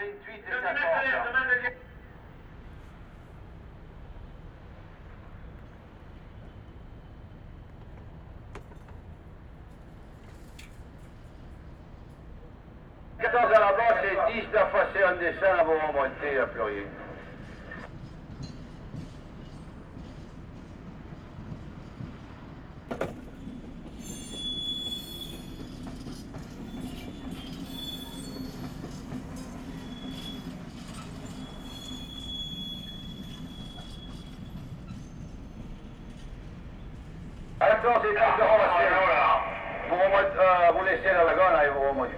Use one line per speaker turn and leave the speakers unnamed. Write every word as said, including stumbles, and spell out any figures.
vingt-huit et quatorze. quatorze à la base et dix d'affacer en descend avant de remonter à plus rien. quatorze et dix de remonter. Vous, remontez, euh, vous laissez la wagon et vous remontez.